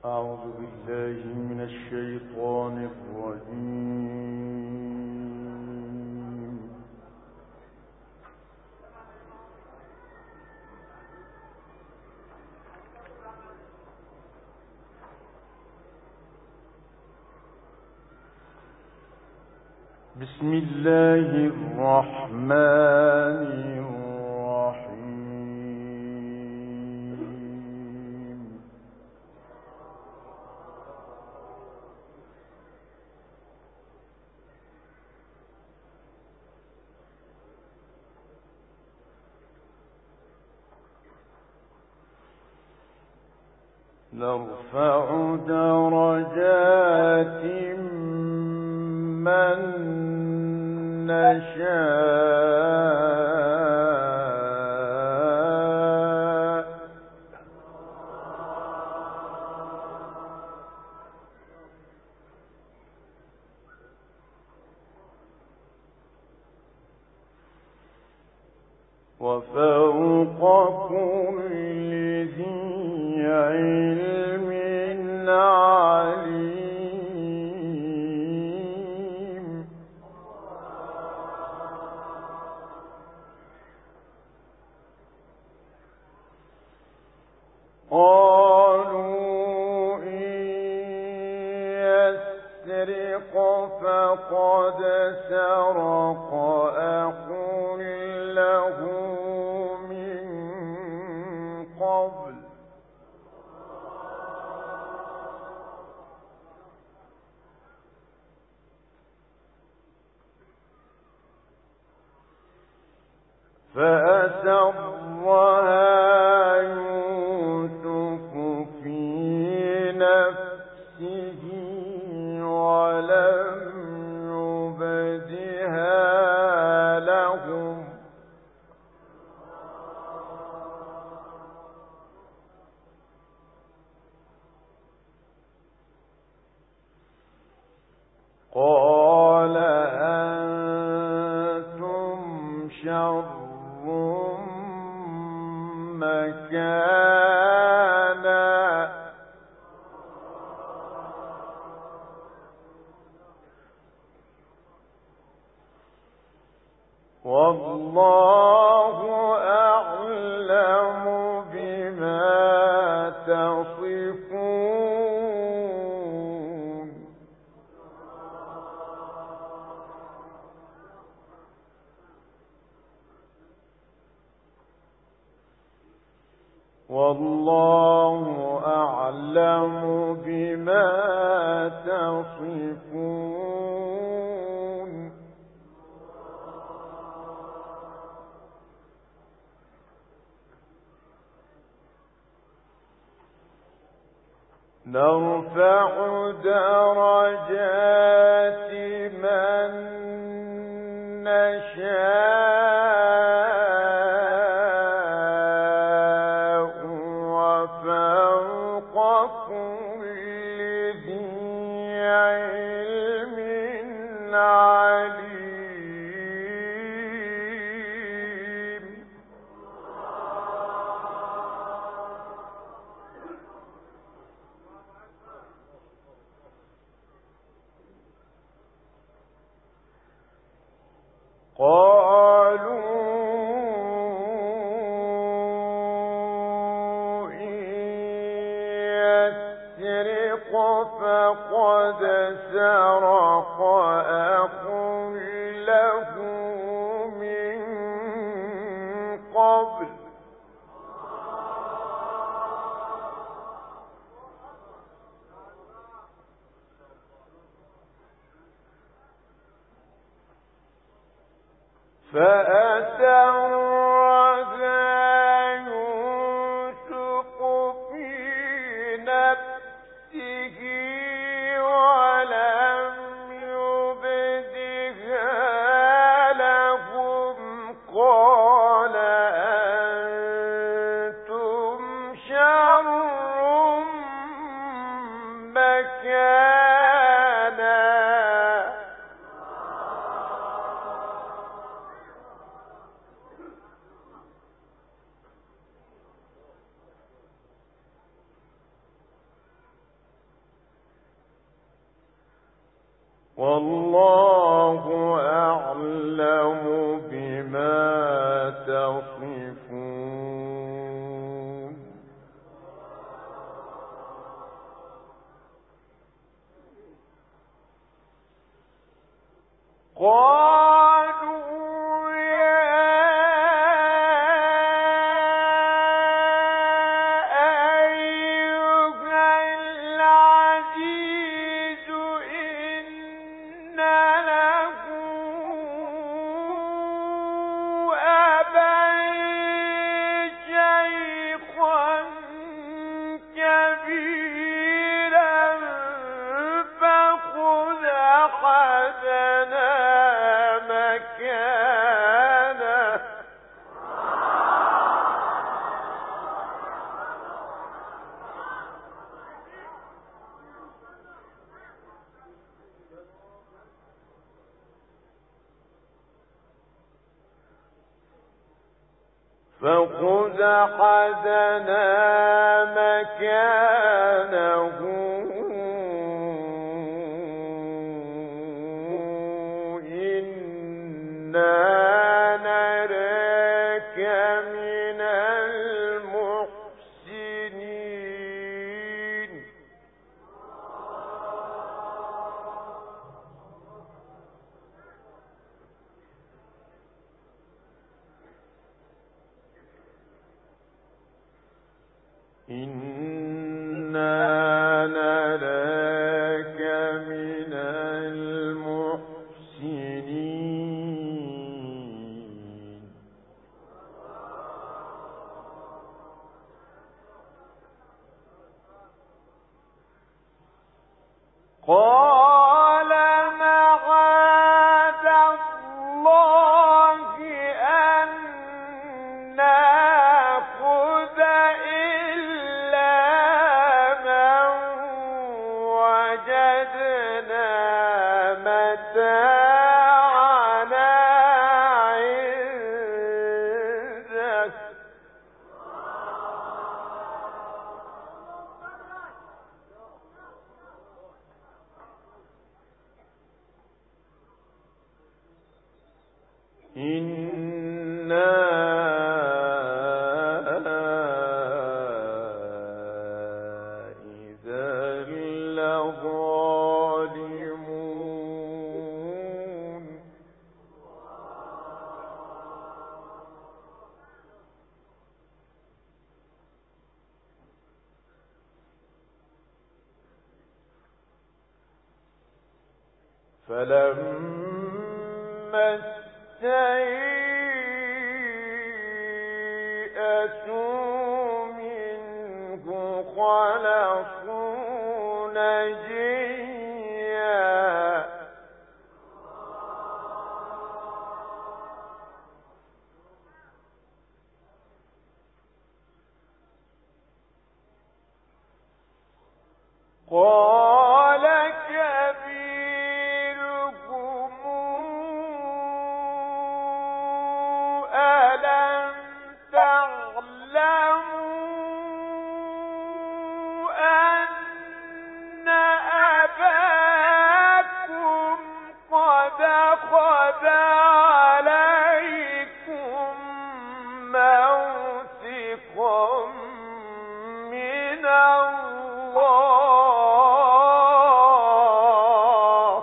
أعوذ بالله من الشيطان الرجيم. بسم الله الرحمن الرحيم. نرفع درجات من نشاء وفوق كل ذي علم عليم. قالوا إن يسرق فقد سرق أخ له من قبل فأسرها يوسف في نفسه ولم يبدها لهم قال أنتم شر مكانا والله أعلم بما تصفون. والله أعلم بما تصفون. نرفع درجات من نشاء وفوق كل ذي علم عليم. قالوا إن يسرق فقد سرق أخ له من قبل فأسرها يوسف في نفسه ولم يبدها لهم قال أنتم شر مكانا والله أعلم بما تصفون قالوا يا أيها العزيز إن له أبا شيخا كبيرا فخذ أحدنا مكانه فخذ أحدنا مكانه إنا نراك من المحسنين إنا نراك من المحسنين قال معاذ الله أن نأخذ إلا من وجدنا متاعنا عنده إنا إذا لظالمون فلما استيئسوا منه خلصوا نجيا قال كبيرهم ألم تعلموا أن أباكم قد أخذ عليكم موثقا من الله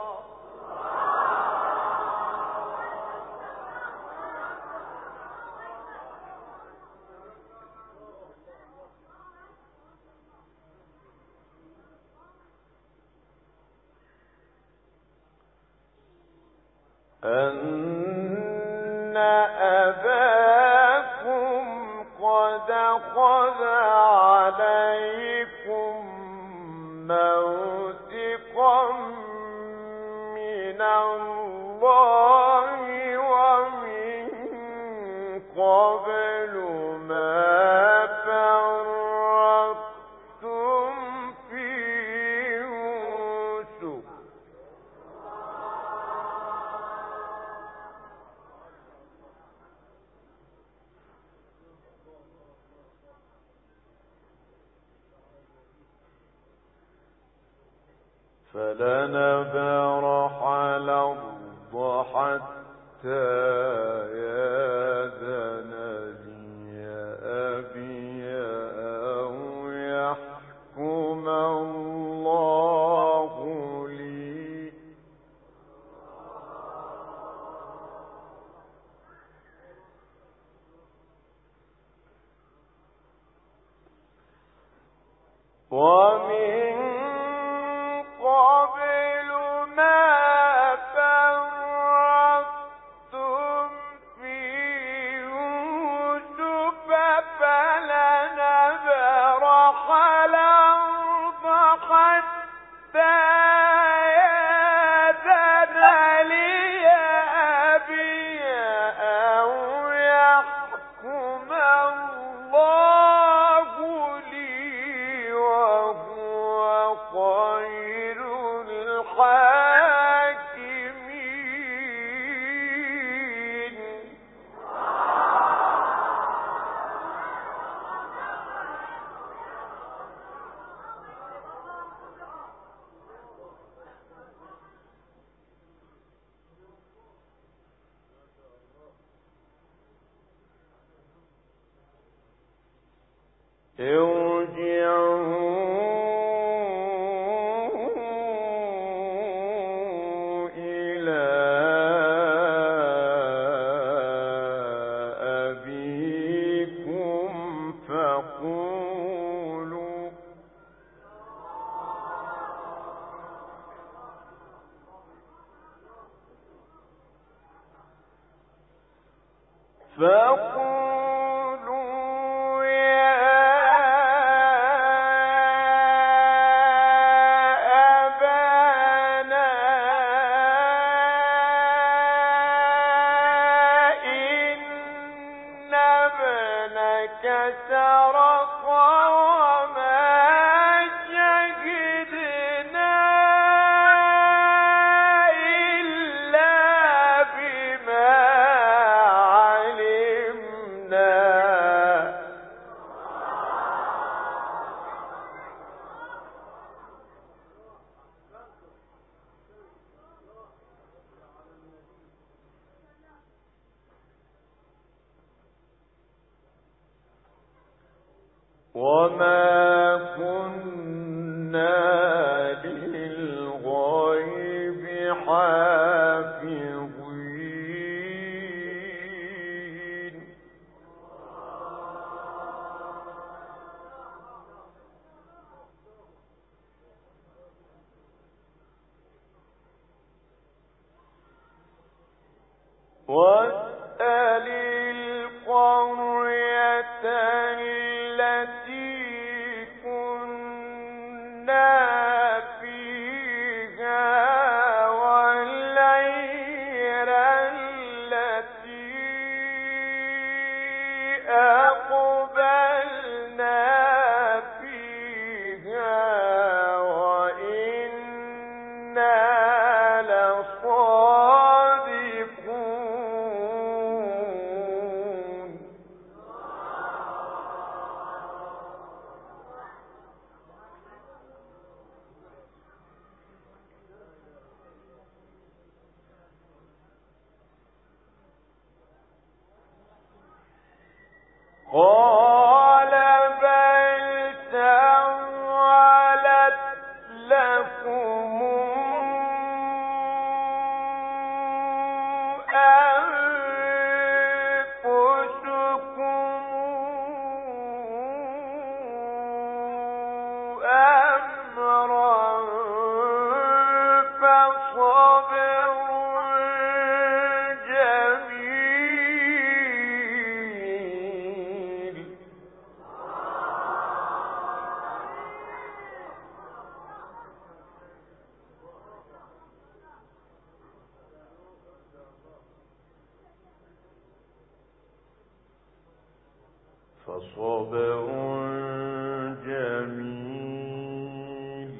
أن أباكم قد أخذ عليكم موثقا من الله ومن قبل ما فرطتم في يوسف فلنبرح الأرض حتى يأذن لي أبي أو يحكم الله لي. ومن قبل ما فرطتم في يوسف فلنبرح الأرض حتى يأذن لي أبي أو يحكم الله لي وهو خير الحاكمين. ارجعوا إلى أبيكم فقولوا يا أبانا إن ابنك سرق وما شهدنا إلا بما علمنا. وما كنا للغيب حافظين. واسأل القرية التي كنا فيها والعير التي أقبلنا فيها وإنا لصادقون. قال بل سولت لكم أنفسكم أمرا فصبر جميل. فصبر جميل.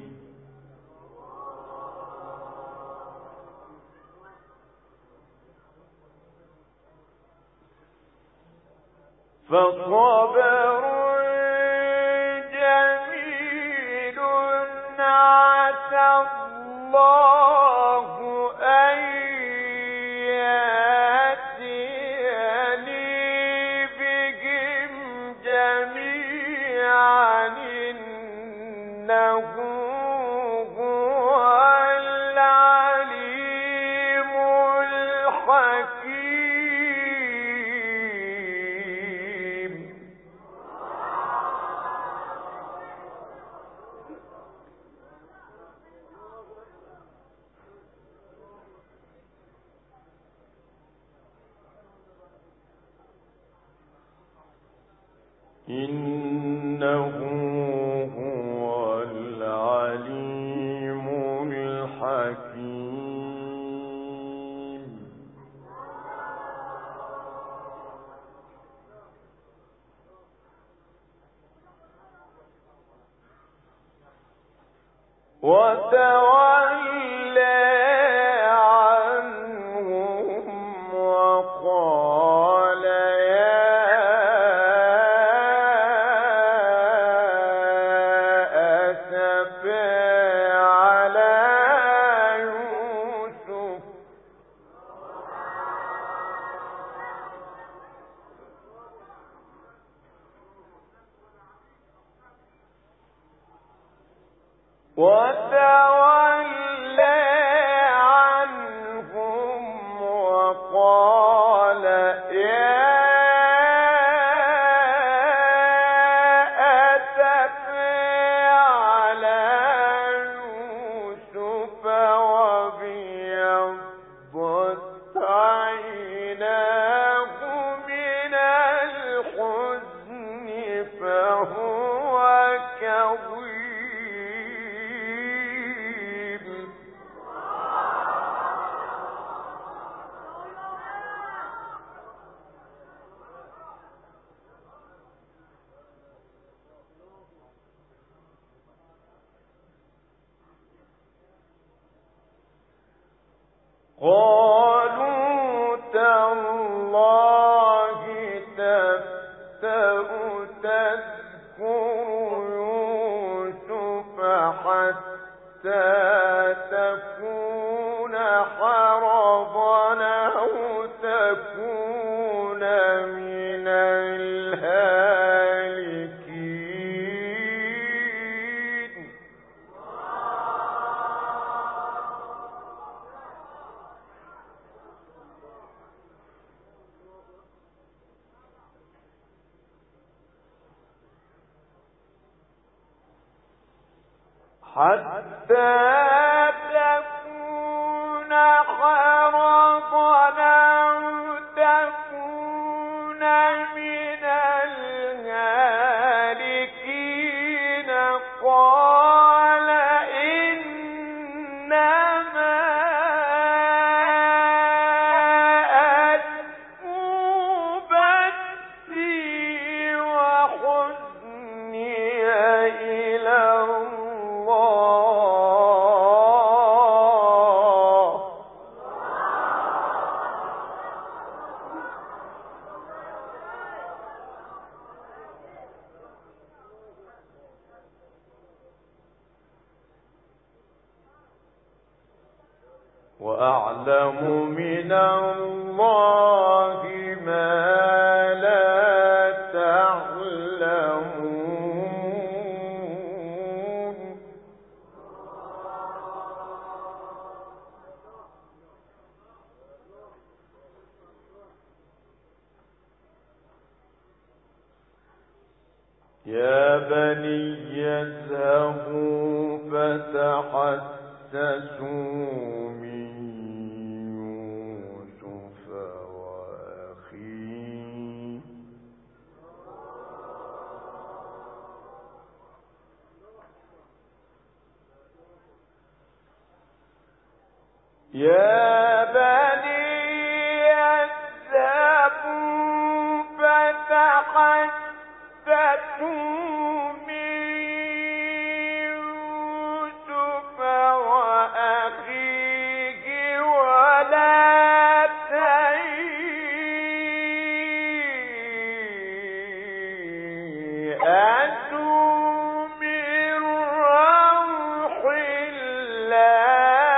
فصبر جميل عسى أن يأتيني بهم جميعا إنه هو العليم الحكيم. إنه هو العليم الحكيم. وتولى عنهم وقال وتولى عنهم وقال يا أسفي على يوسف وابيضت عيناه من الحزن فهو كظيم. قالوا تالله تفتأ تذكر يوسف حتى تكون حرضا أو تكون من الهالكين. حتى تكون حرضا أو تكون من الهالكين. قال إنما أشكو بثي وحزني إلى وأعلم من الله ما لا تعلمون. يا بني اذهبوا فتحسسوا من يوسف وأخيه يا بني اذهبوا فتحسسوا من يوسف وأخيه ولا تيأسوا من روح الله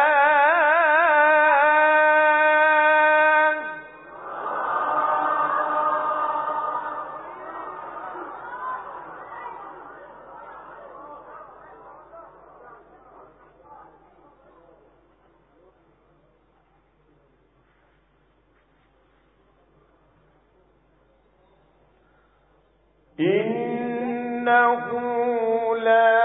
إنه لا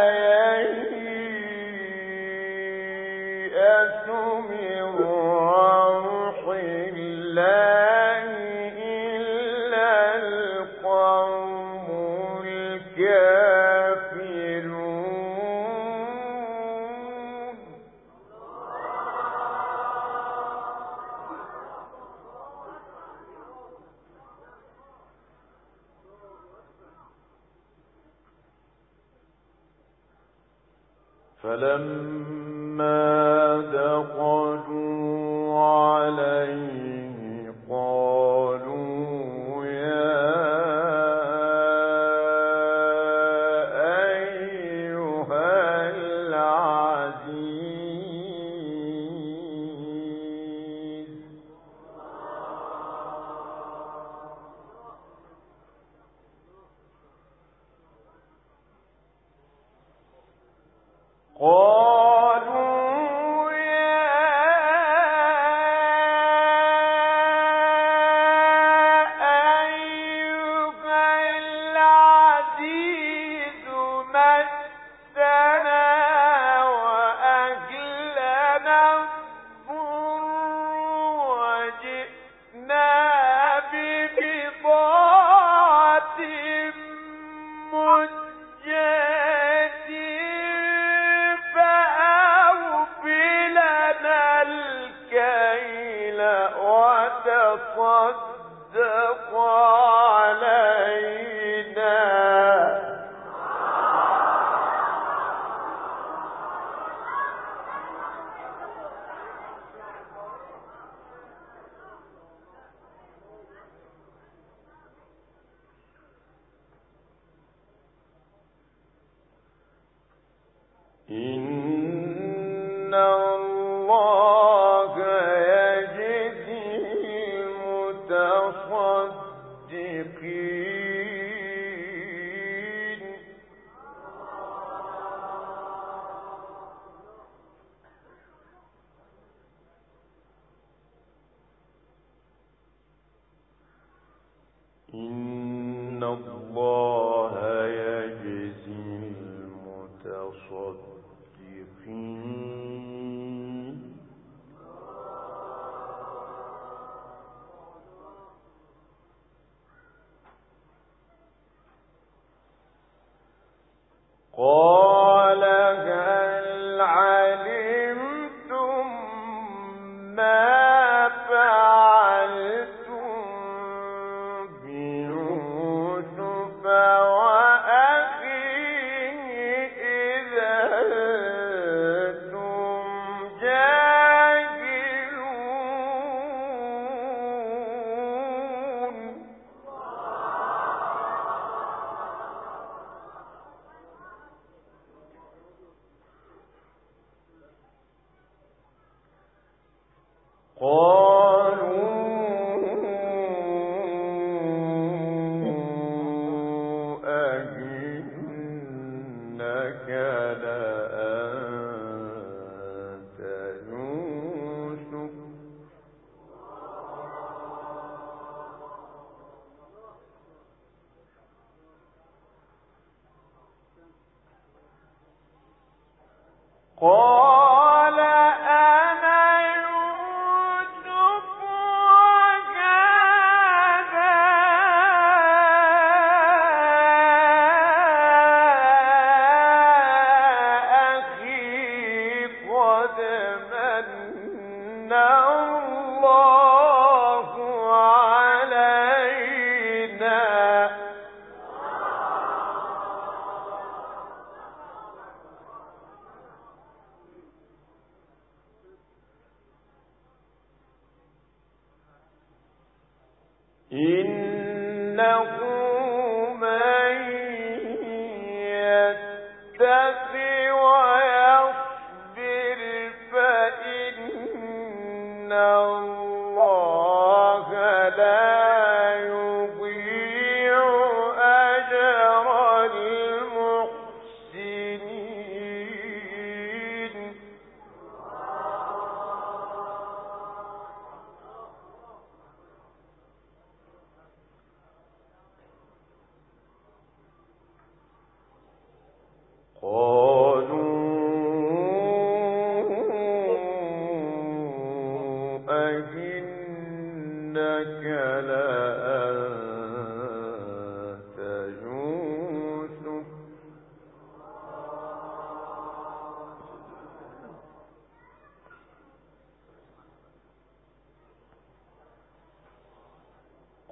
ييأس من روح الله إلا القوم الكافرون. فلما دخلوا عليه قالوا يا أيها العزيز قالوا يا أيها العزيز مسنا وأهلنا الضر وجئنا ببضاعة مزجاة فأوف لنا الكيل وتصدق علينا إن الله يجزي المتصدقين إن الله يجزي المتصدقين قال هل علمتم ما فعلتم بيوسف وأخيه إذا أنتم جاهلون قالوا أئنك لأنت يوسف قال أنا يوسف وهذا أخي قد من الله علينا إنه من يتق ويصبر فإن الله لا يضيع أجر المحسنين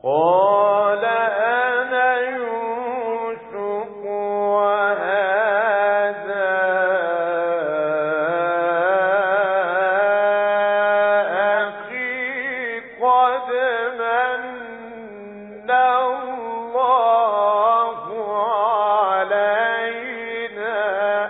قال أنا يوسف وهذا أخي قد من الله علينا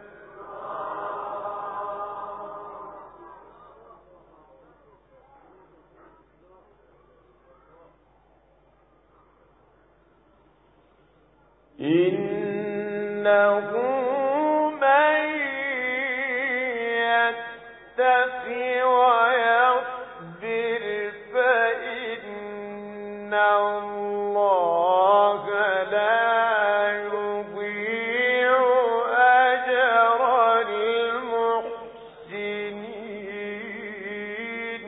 إنه من يتق ويصبر فإن الله لا يضيع أجر المحسنين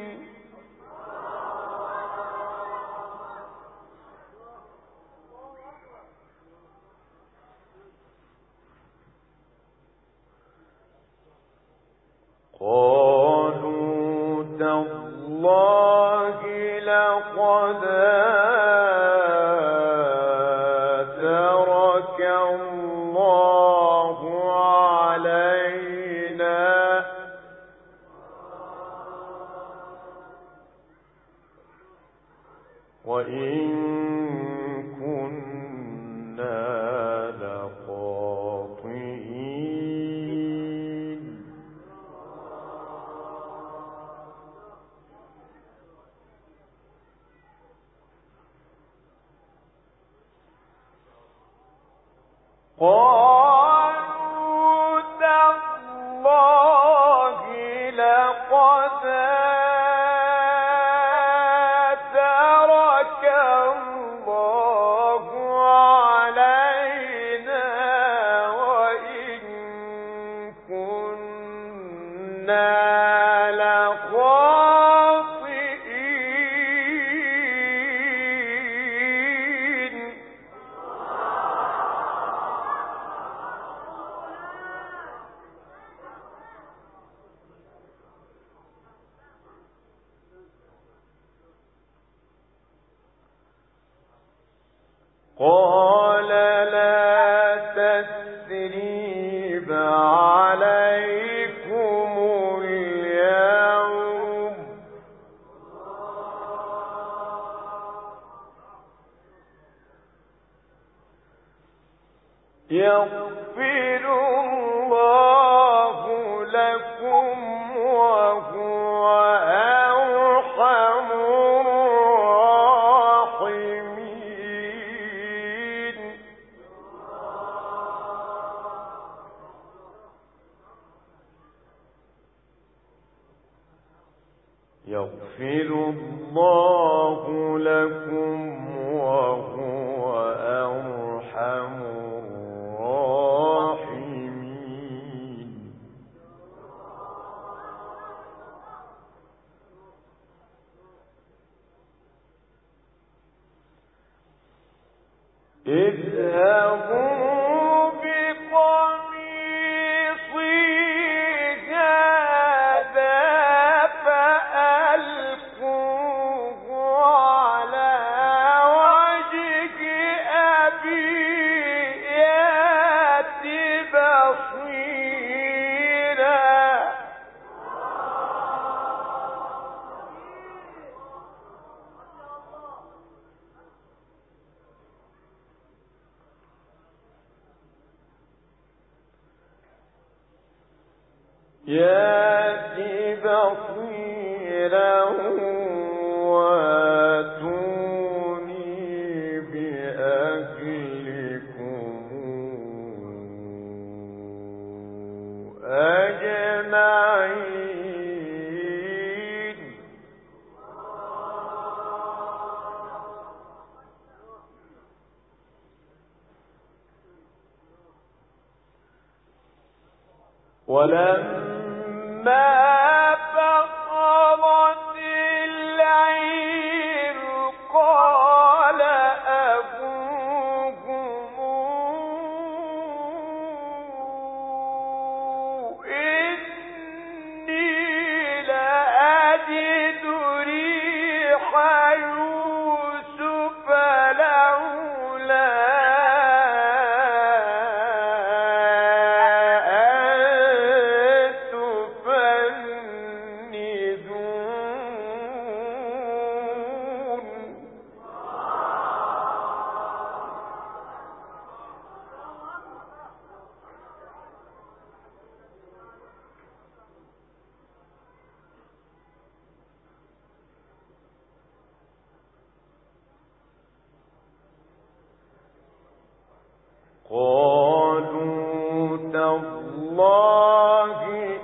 قالوا تالله لقد آثرك الله علينا وإن كنا لخاطئين قالوا تالله لقد آثرك الله علينا وإن كنا لخاطئين قال لا تثريب عليكم اليوم يغفر الله لكم وهو أرحم الراحمين يغفر الله لكم وهو أرحم الراحمين اذهبوا بقميصي هذا فألقوه على وجه أبي يأت بصيرا يأت بصيرا واتوني بأهلكم أجمعين ولما فصلت العير قال أبوهم إني لأجد ريح يوسف تالله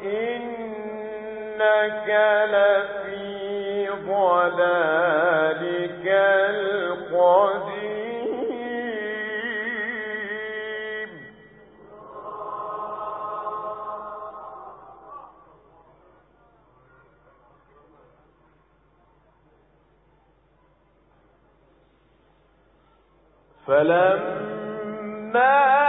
إنك لفي ضلالك القديم فلما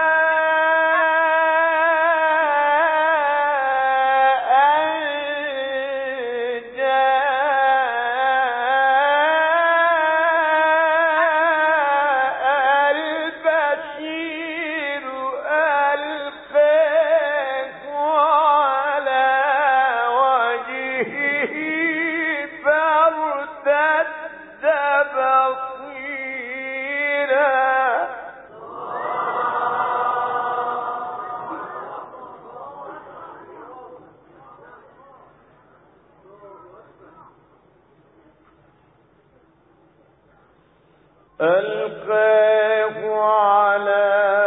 ألقاه على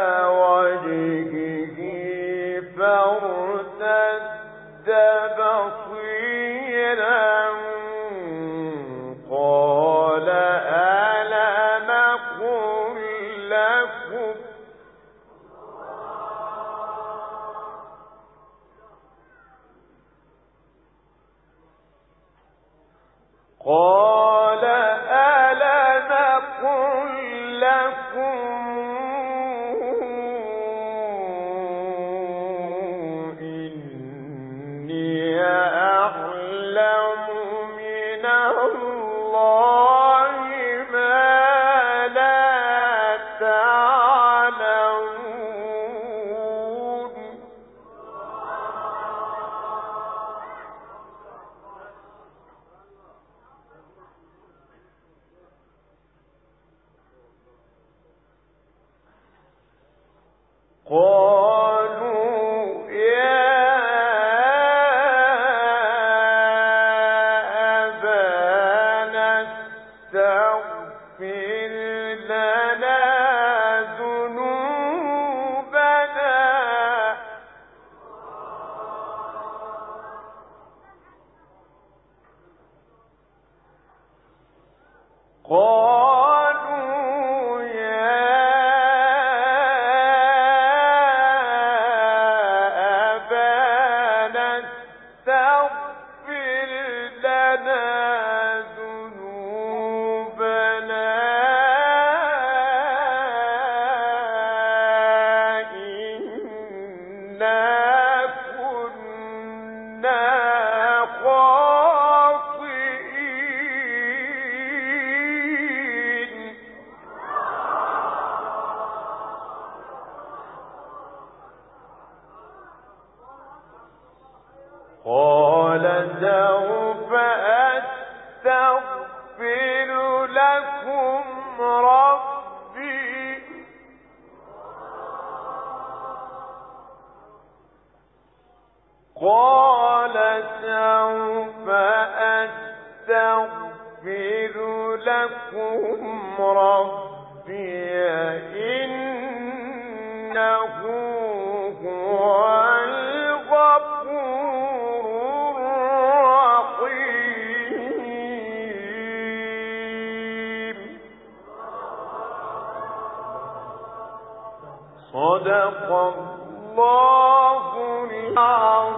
وجهه فارتد بصيرا قال ألم أقل لكم إني أعلم من الله ما لا تعلمون قالوا يا أبانا استغفر لنا ذنوبنا قالوا يا أبانا استغفر لنا ذنوبنا إنا كنا خاطئين قال سوف أستغفر لكم ربي قال سوف أستغفر لكم ربي إنه هو الغفور الرحيم صدق الله العظيم